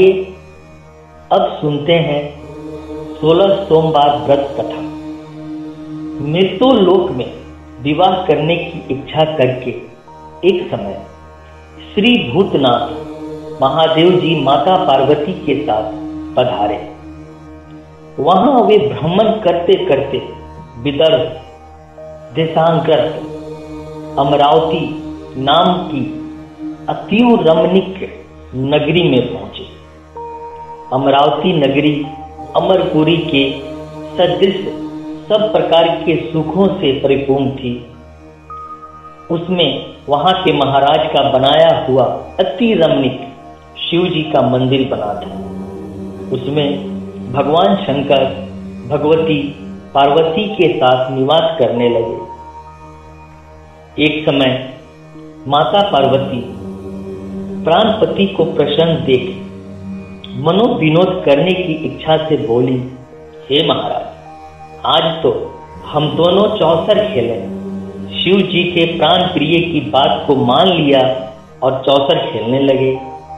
आइए अब सुनते हैं 16 सोमवार व्रत कथा। मृत्यु लोक में विवाह करने की इच्छा करके एक समय श्री भूतनाथ महादेव जी माता पार्वती के साथ पधारे। वहां वे भ्रमण करते करते विदर्भ देशांतर्गत अमरावती नाम की अत्यंत रमणीक नगरी में पहुंचे। अमरावती नगरी अमरपुरी के सदृश सब प्रकार के सुखों से परिपूर्ण थी। उसमें वहां के महाराज का बनाया हुआ अति रमणीक शिव जी का मंदिर बना था। उसमें भगवान शंकर भगवती पार्वती के साथ निवास करने लगे। एक समय माता पार्वती प्राणपति को प्रसन्न देख मनोविनोद करने की इच्छा से बोली, हे महाराज, आज तो हम दोनों चौसर खेले। शिव जी के प्राण प्रिय की बात को मान लिया और चौसर खेलने लगे।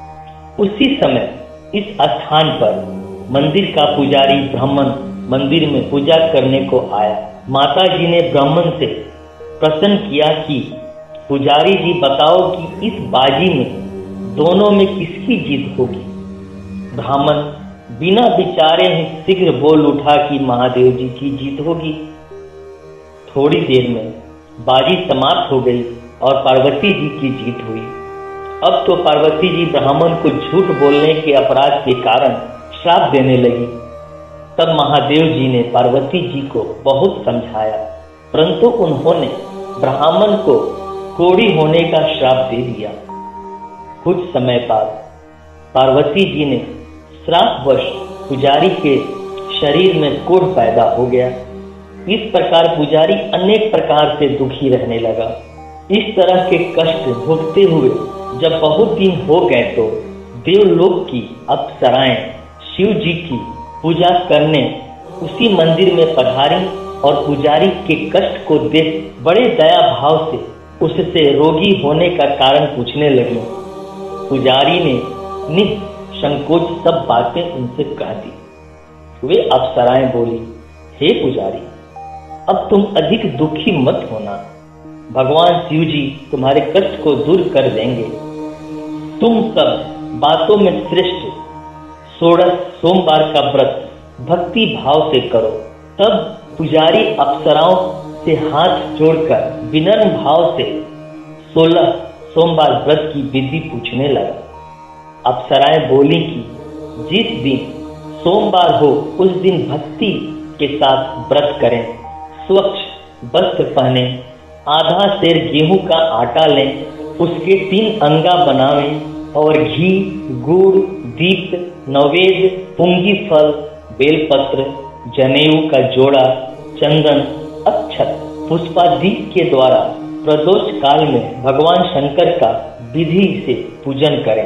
उसी समय इस स्थान पर मंदिर का पुजारी ब्राह्मण मंदिर में पूजा करने को आया। माता जी ने ब्राह्मण से प्रश्न किया कि पुजारी जी बताओ कि इस बाजी में दोनों में किसकी जीत होगी। ब्राह्मण बिना विचारे ही शीघ्र बोल उठा कि महादेव जी की जीत होगी। थोड़ी देर में बाजी समाप्त हो गई और पार्वती जी की जीत हुई। अब तो पार्वती जी ब्राह्मण को झूठ बोलने के अपराध के कारण श्राप देने लगी। तब महादेव जी ने पार्वती जी को बहुत समझाया, परंतु उन्होंने ब्राह्मण को कोढ़ी होने का श्राप दे दिया। कुछ समय बाद पार्वती जी ने श्रापवश पुजारी के शरीर में कोढ़ पैदा हो गया। इस प्रकार पुजारी अनेक प्रकार से दुखी रहने लगा। इस तरह के कष्ट भोगते हुए जब बहुत दिन हो गए तो देवलोक की अप्सराएं शिव जी की पूजा करने उसी मंदिर में पधारी और पुजारी के कष्ट को देख बड़े दया भाव से उससे रोगी होने का कारण पूछने लगी। पुजारी ने निसंकोच सब बातें उनसे कह दी। वे अप्सराएं बोली, हे पुजारी, अब तुम अधिक दुखी मत होना। भगवान शिव जी तुम्हारे कष्ट को दूर कर देंगे। तुम सब बातों में श्रेष्ठ 16 सोमवार का व्रत भक्ति भाव से करो। तब पुजारी अप्सराओं से हाथ जोड़कर विनम्र भाव से 16 सोमवार व्रत की विधि पूछने लगा। अप्सराएं बोली कि जिस दिन सोमवार हो उस दिन भक्ति के साथ व्रत करें, स्वच्छ वस्त्र पहने, आधा सेर गेहूं का आटा लें, उसके 3 अंगा बनावें और घी, गुड़, दीप, नैवेद्य, पुंगी फल, बेलपत्र, जनेऊ का जोड़ा, चंदन, अक्षत, पुष्पादि के द्वारा प्रदोष काल में भगवान शंकर का विधि से पूजन करें।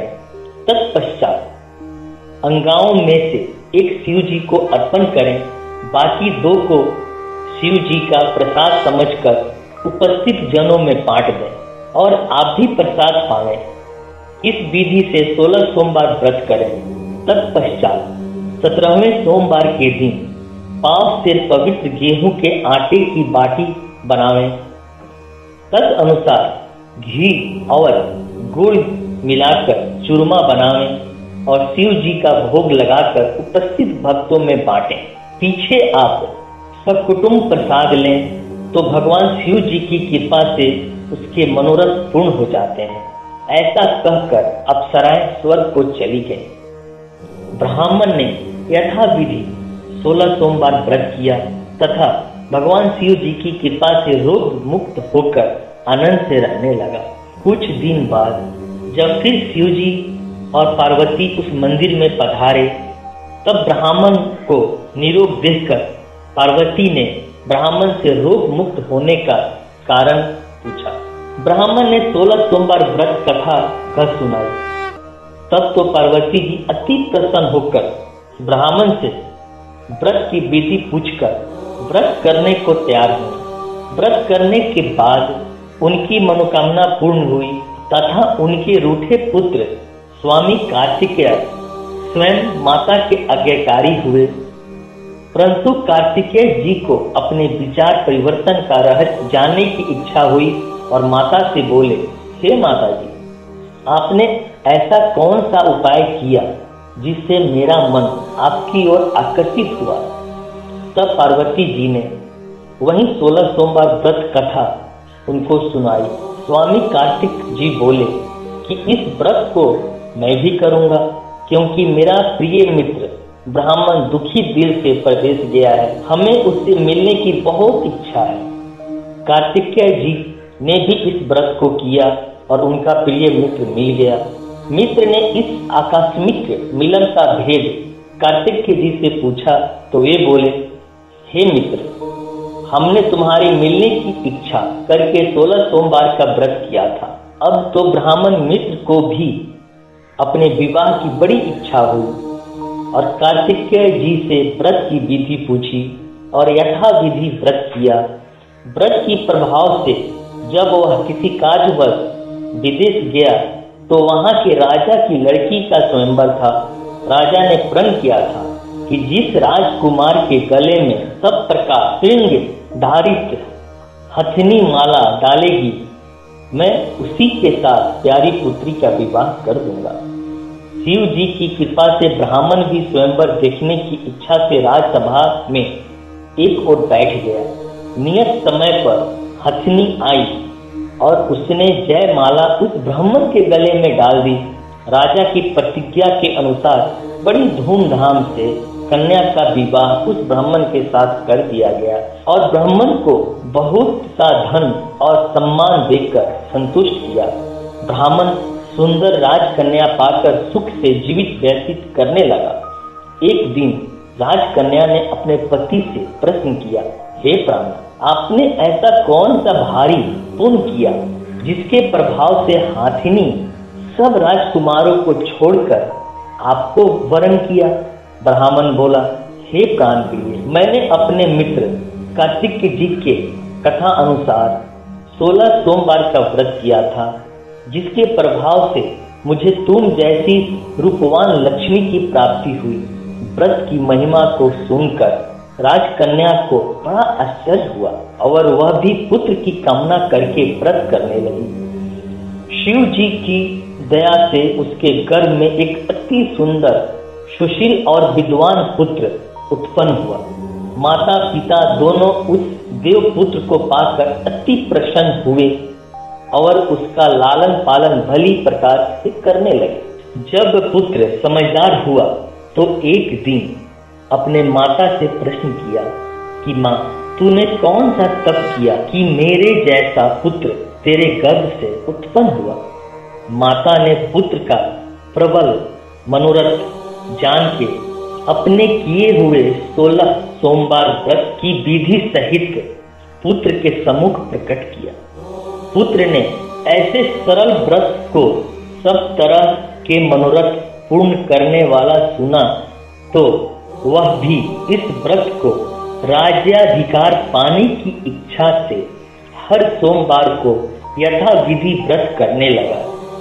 तत्पश्चात अंगाओं में से एक शिव जी को अर्पण करें, बाकी 2 को शिव जी का प्रसाद समझकर उपस्थित जनों में बांट दें और आप भी प्रसाद पावें। इस विधि से 16 सोमवार व्रत करें। तत्पश्चात 17वें सोमवार के दिन पांव से पवित्र गेहूं के आटे की बाटी बनावें। तद अनुसार घी और गुड़ मिलाकर चूरमा बनावें और शिव जी का भोग लगाकर उपस्थित भक्तों में बांटें। पीछे आप सकुटुंब प्रसाद लें तो भगवान शिव जी की कृपा से उसके मनोरथ पूर्ण हो जाते हैं। ऐसा कहकर अप्सराएं स्वर्ग को चली गई। ब्राह्मण ने यथाविधि 16 सोमवार व्रत किया तथा भगवान शिव जी की कृपा से रोग मुक्त होकर आनंद से रहने लगा। कुछ दिन बाद जब फिर शिव जी और पार्वती उस मंदिर में पधारे, तब ब्राह्मण को निरोग देखकर पार्वती ने ब्राह्मण से रोग मुक्त होने का कारण पूछा। ब्राह्मण ने 16 सोमवार व्रत कथा कह सुनाई। तब तो पार्वती जी अति प्रसन्न होकर ब्राह्मण से व्रत की विधि पूछकर व्रत करने को तैयार हुई। व्रत करने के बाद उनकी मनोकामना पूर्ण हुई तथा उनके रूठे पुत्र स्वामी कार्तिकेय स्वयं माता के आज्ञाकारी हुए, परंतु कार्तिकेय जी को अपने विचार परिवर्तन का रहस्य जानने की इच्छा हुई और माता से बोले, हे माता जी, आपने ऐसा कौन सा उपाय किया जिससे मेरा मन आपकी ओर आकर्षित हुआ। तब पार्वती जी ने वही 16 सोमवार व्रत कथा उनको सुनाई। स्वामी कार्तिक जी बोले कि इस व्रत को मैं भी करूंगा, क्योंकि मेरा प्रिय मित्र ब्राह्मण दुखी दिल से परदेश गया है, हमें उससे मिलने की बहुत इच्छा है। कार्तिकेय जी ने भी इस व्रत को किया और उनका प्रिय मित्र मिल गया। मित्र ने इस आकस्मिक मिलन का भेद कार्तिकेय जी से पूछा तो वे बोले, हे मित्र, हमने तुम्हारी मिलने की इच्छा करके 16 सोमवार का व्रत किया था। अब तो ब्राह्मण मित्र को भी अपने विवाह की बड़ी इच्छा हुई और कार्तिकेय जी से व्रत की विधि पूछी और यथा विधि व्रत किया। व्रत की प्रभाव से जब वह किसी कार्यवश विदेश गया तो वहां के राजा की लड़की का स्वयंवर था। राजा ने प्रण किया था कि जिस राजकुमार के गले में सब प्रकार श्रृंग धारित हथनी माला डालेगी, मैं उसी के साथ प्यारी पुत्री का विवाह कर दूंगा। शिव जी की कृपा से ब्राह्मण भी स्वयंवर देखने की इच्छा से राजसभा में एक ओर बैठ गया। नियत समय पर हथनी आई और उसने जयमाला उस ब्राह्मण के गले में डाल दी। राजा की प्रतिज्ञा के अनुसार बड़ी धूमधाम से कन्या का विवाह उस ब्राह्मण के साथ कर दिया गया और ब्राह्मण को बहुत सा धन और सम्मान देकर संतुष्ट किया। ब्राह्मण सुंदर राजकन्या पाकर सुख से जीवित व्यतीत करने लगा। एक दिन राजकन्या ने अपने पति से प्रश्न किया, हे प्राण, आपने ऐसा कौन सा भारी पुण्य किया जिसके प्रभाव से हाथिनी सब राजकुमारों को छोड़कर आपको वरण किया। ब्राह्मण बोला, हे प्राण प्रिय, मैंने अपने मित्र कार्तिक जी के कथा अनुसार 16 सोमवार का व्रत किया था, जिसके प्रभाव से मुझे तुम जैसी रूपवान लक्ष्मी की प्राप्ति हुई। व्रत की महिमा को सुनकर राजकन्या को बड़ा आश्चर्य हुआ और वह भी पुत्र की कामना करके व्रत करने लगी। शिव जी की दया से उसके गर्भ में एक अति सुंदर, सुशील और विद्वान पुत्र उत्पन्न हुआ। माता पिता दोनों उस देव पुत्र को पाकर अति प्रसन्न हुए और उसका लालन पालन भली प्रकार से करने लगे। जब पुत्र समझदार हुआ तो एक दिन अपने माता से प्रश्न किया कि माँ, तूने कौन सा तप किया कि मेरे जैसा पुत्र तेरे गर्भ से उत्पन्न हुआ। माता ने पुत्र का प्रबल मनोरथ जान के अपने किए हुए 16 सोमवार व्रत की विधि सहित पुत्र के सम्मुख प्रकट किया। पुत्र ने ऐसे सरल व्रत को सब तरह के मनोरथ पूर्ण करने वाला सुना तो वह भी इस व्रत को राज्याधिकार पाने की इच्छा से हर सोमवार को यथा विधि व्रत करने लगा।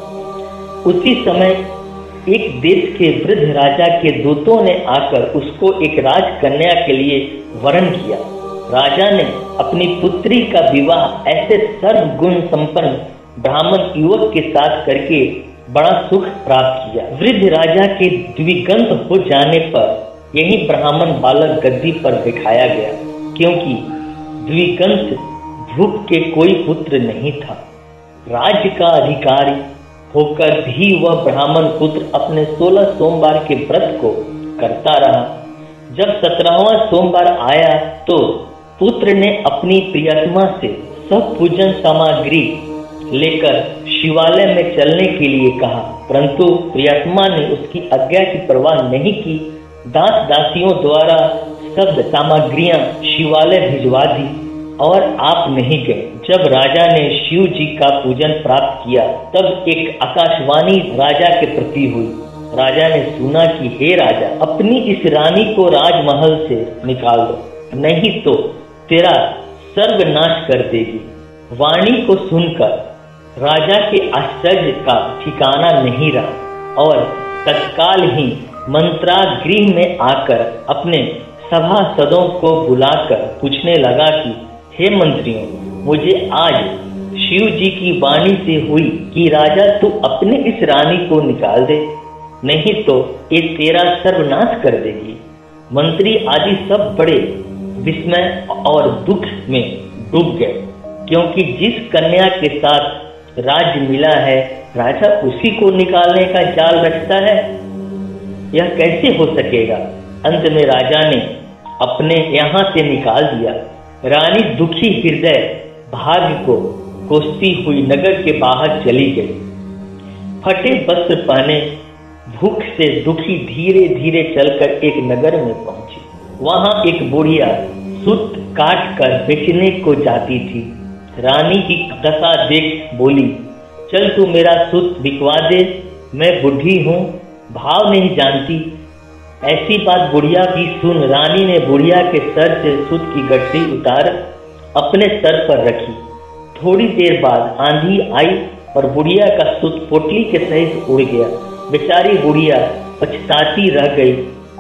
उसी समय एक देश के वृद्ध राजा के दूतों ने आकर उसको एक राजकन्या के लिए वरण किया। राजा ने अपनी पुत्री का विवाह ऐसे सर्वगुण संपन्न ब्राह्मण युवक के साथ करके बड़ा सुख प्राप्त किया। वृद्ध राजा के द्विगंत हो जाने पर यही ब्राह्मण बालक गद्दी पर बिठाया गया, क्योंकि द्विगंत भूप के कोई पुत्र नहीं था। राज्य का अधिकारी होकर भी वह ब्राह्मण पुत्र अपने 16 सोमवार के व्रत को करता रहा। जब 17वां सोमवार आया तो पुत्र ने अपनी प्रियतमा से सब पूजन सामग्री लेकर शिवालय में चलने के लिए कहा, परंतु प्रियतमा ने उसकी आज्ञा की परवाह नहीं की। दास दासियों द्वारा सब सामग्रियां शिवालय भिजवा दी और आप नहीं गए। जब राजा ने शिव जी का पूजन प्राप्त किया तब एक आकाशवाणी राजा के प्रति हुई। राजा ने सुना कि हे राजा, अपनी इस रानी को राजमहल से निकाल दो, नहीं तो तेरा सर्वनाश कर देगी। वाणी को सुनकर राजा के आश्चर्य का ठिकाना नहीं रहा और तत्काल ही मंत्रागृह में आकर अपने सभासदों को बुलाकर पूछने लगा कि हे मंत्रियों, मुझे आज शिव जी की वाणी से हुई कि राजा तू अपने इस रानी को निकाल दे, नहीं तो ये तेरा सर्वनाश कर देगी। मंत्री आदि सब बड़े विस्मय और दुख में डूब गए, क्योंकि जिस कन्या के साथ राज्य मिला है राजा उसी को निकालने का जाल रचता है। यह कैसे हो सकेगा। अंत में राजा ने अपने यहाँ से निकाल दिया। रानी दुखी हृदय भाग्य को कोसती हुई नगर के बाहर चली गई। फटे वस्त्र पहने भूख से दुखी धीरे धीरे चलकर एक नगर में पहुंची। वहां एक बुढ़िया सूत काट कर बेचने को जाती थी। रानी की दशा देख बोली, चल तू मेरा सूत बिकवा दे, मैं बूढ़ी हूँ, भाव नहीं जानती। ऐसी बात बुढ़िया भी सुन रानी ने बुढ़िया के सर से सूत की गठरी उतार अपने सर पर रखी। थोड़ी देर बाद आंधी आई और बुढ़िया का सूत पोटली के सहित उड़ गया। बेचारी बुढ़िया पछताती रह गई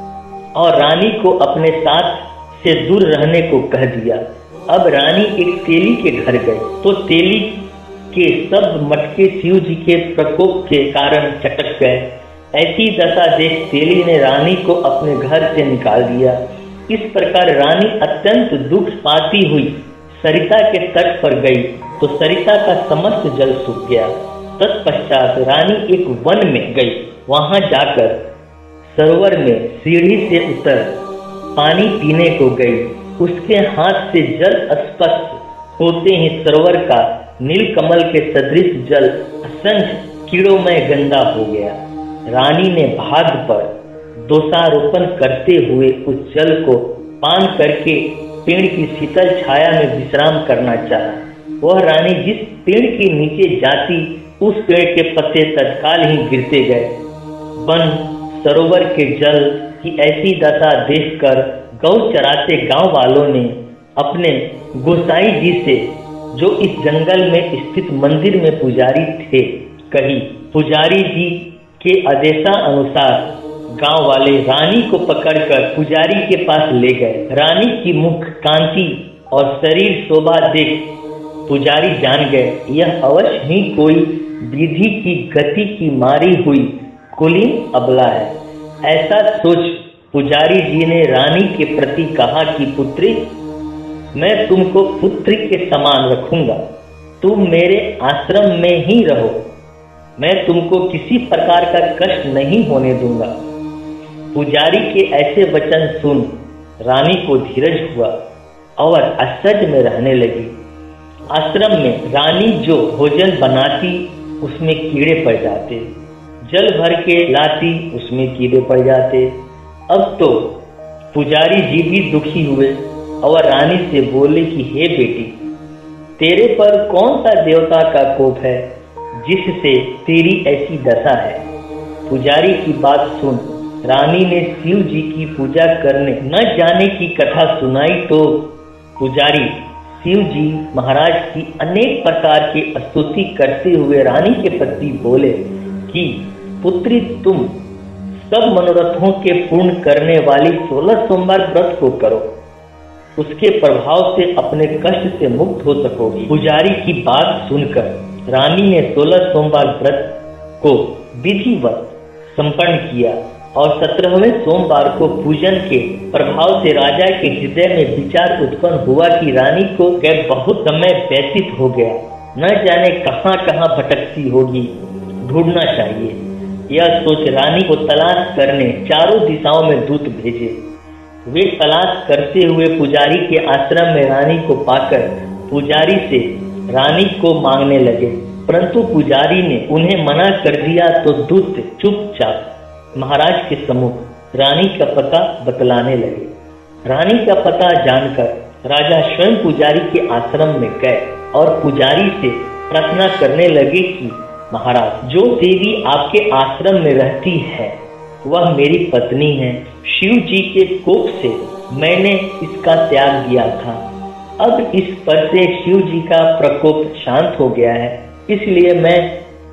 और रानी को अपने साथ से दूर रहने को कह दिया। अब रानी एक तेली के घर गई तो तेली के सब मटके शिव जी के प्रकोप के कारण चटक गए। ऐसी दशा देख तेली ने रानी को अपने घर से निकाल दिया। इस प्रकार रानी अत्यंत दुख पाती हुई सरिता के तट पर गई तो सरिता का समस्त जल सूख गया। तत्पश्चात रानी एक वन में गई। वहां जाकर सरोवर में सीढ़ी से उतर पानी पीने को गई। उसके हाथ से जल स्पर्श होते ही सरोवर का नीलकमल के सदृश जल असंख्य कीड़ोंमय गंदा हो गया। रानी ने भाग्य पर दोषारोपण करते हुए उस जल को पान करके पेड़ की शीतल छाया में विश्राम करना चाहा। वह रानी जिस पेड़ के नीचे जाती उस पेड़ के पत्ते तत्काल ही गिरते गए। वन सरोवर के जल की ऐसी दशा देखकर गौ चराते गांव वालों ने अपने गोसाई जी से, जो इस जंगल में स्थित मंदिर में पुजारी थे, कही। पुजारी जी के आदेशानुसार गांव वाले रानी को पकड़कर पुजारी के पास ले गए। रानी की मुख कांति और शरीर शोभा देख पुजारी जान गए यह अवश्य ही कोई विधि की गति की मारी हुई कुलीन अबला है। ऐसा सोच पुजारी जी ने रानी के प्रति कहा कि पुत्री, मैं तुमको पुत्री के समान रखूंगा, तुम मेरे आश्रम में ही रहो, मैं तुमको किसी प्रकार का कष्ट नहीं होने दूंगा। पुजारी के ऐसे वचन सुन रानी को धीरज हुआ और आश्चर्य में रहने लगी। आश्रम में रानी जो भोजन बनाती उसमें कीड़े पड़ जाते, जल भर के लाती उसमें कीड़े पड़ जाते। अब तो पुजारी जी भी दुखी हुए और रानी से बोले कि हे बेटी, तेरे पर कौन सा देवता का कोप है जिससे तेरी ऐसी दशा है। पुजारी की बात सुन रानी ने शिव जी की पूजा करने न जाने की कथा सुनाई तो पुजारी शिव जी महाराज की अनेक प्रकार की स्तुति करते हुए रानी के प्रति बोले कि पुत्री, तुम सब मनोरथों के पूर्ण करने वाली 16 सोमवार व्रत को करो, उसके प्रभाव से अपने कष्ट से मुक्त हो सकोगी। पुजारी की बात सुनकर रानी ने 16 सोमवार व्रत को विधिवत संपन्न किया और 17वें सोमवार को पूजन के प्रभाव से राजा के हृदय में विचार उत्पन्न हुआ कि रानी को बहुत समय व्यतीत हो गया, न जाने कहाँ कहाँ भटकती होगी, ढूंढना चाहिए। यह सोच रानी को तलाश करने चारों दिशाओं में दूत भेजे। वे तलाश करते हुए पुजारी के आश्रम में रानी को पाकर पुजारी से रानी को मांगने लगे, परंतु पुजारी ने उन्हें मना कर दिया तो दूत चुपचाप महाराज के सम्मुख रानी का पता बतलाने लगे। रानी का पता जानकर राजा स्वयं पुजारी के आश्रम में गए और पुजारी से प्रार्थना करने लगे कि महाराज, जो देवी आपके आश्रम में रहती है वह मेरी पत्नी है। शिव जी के कोप से मैंने इसका त्याग दिया था। अब इस पर से शिव जी का प्रकोप शांत हो गया है, इसलिए मैं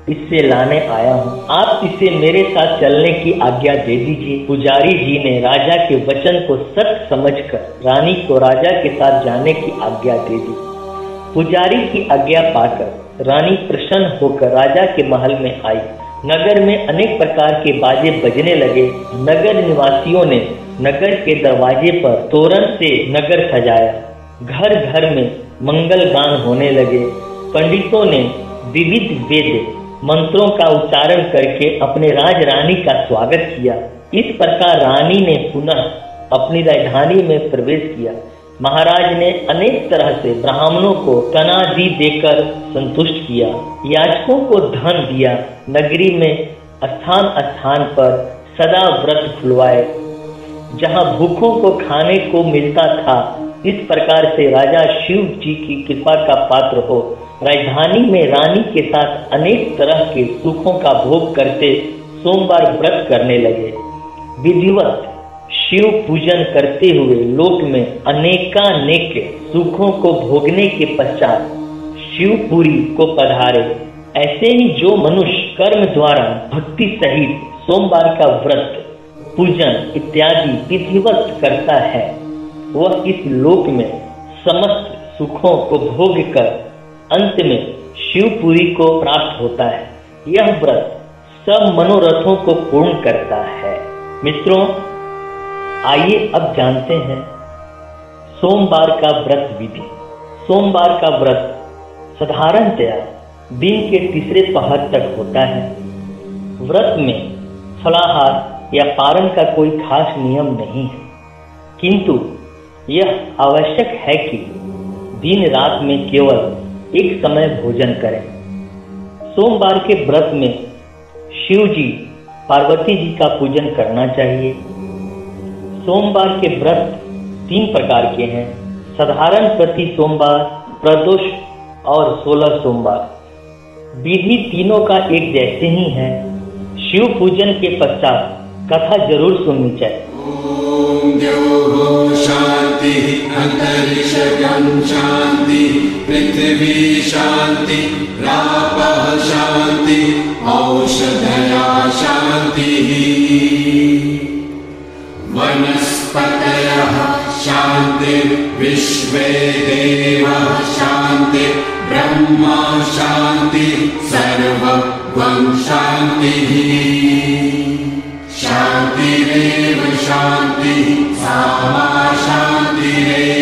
इससे लाने आया हूँ। आप इसे मेरे साथ चलने की आज्ञा दे दीजिए। पुजारी जी ने राजा के वचन को सत्य समझकर रानी को राजा के साथ जाने की आज्ञा दे दी। पुजारी की आज्ञा पाकर रानी प्रसन्न होकर राजा के महल में आई। नगर में अनेक प्रकार के बाजे बजने लगे। नगर निवासियों ने नगर के दरवाजे पर तोरण से नगर सजाया। घर घर में मंगल गान होने लगे। पंडितों ने विविध वेद मंत्रों का उच्चारण करके अपने राजरानी का स्वागत किया। इस प्रकार रानी ने पुनः अपनी राजधानी में प्रवेश किया। महाराज ने अनेक तरह से ब्राह्मणों को तनादी देकर संतुष्ट किया। याचकों को धन दिया। नगरी में स्थान स्थान पर सदा व्रत खुलवाए जहां भूखों को खाने को मिलता था। इस प्रकार से राजा शिव जी की कृपा का पात्र हो राजधानी में रानी के साथ अनेक तरह के सुखों का भोग करते सोमवार व्रत करने लगे। विधिवत शिव पूजन करते हुए लोक में अनेकानेक सुखों को भोगने के पश्चात शिवपुरी को पधारे। ऐसे ही जो मनुष्य कर्म द्वारा भक्ति सहित सोमवार का व्रत पूजन इत्यादि विधिवत करता है वह इस लोक में समस्त सुखों को भोग कर अंत में शिवपुरी को प्राप्त होता है। यह व्रत सब मनोरथों को पूर्ण करता है। मित्रों, आइए अब जानते हैं सोमवार का व्रत विधि। सोमवार का व्रत साधारणतया दिन के तीसरे पहर तक होता है। व्रत में फलाहार या पारण का कोई खास नियम नहीं है, किंतु यह आवश्यक है कि दिन रात में केवल एक समय भोजन करें। सोमवार के व्रत में शिव जी पार्वती जी का पूजन करना चाहिए। सोमवार के व्रत 3 प्रकार के हैं: साधारण प्रति सोमवार, प्रदोष और 16 सोमवार। विधि तीनों का एक जैसे ही है। शिव पूजन के पश्चात कथा जरूर सुननी चाहिए। ओम द्यौः शांति अंतरिक्षं शांति पृथ्वी शांति रापः शांति औषधया शांति वनस्पतयः शांति विश्वे देवाः शांति ब्रह्मा शांति सर्वं शांतिः शांतिरेव शांति सामा शांतिरेव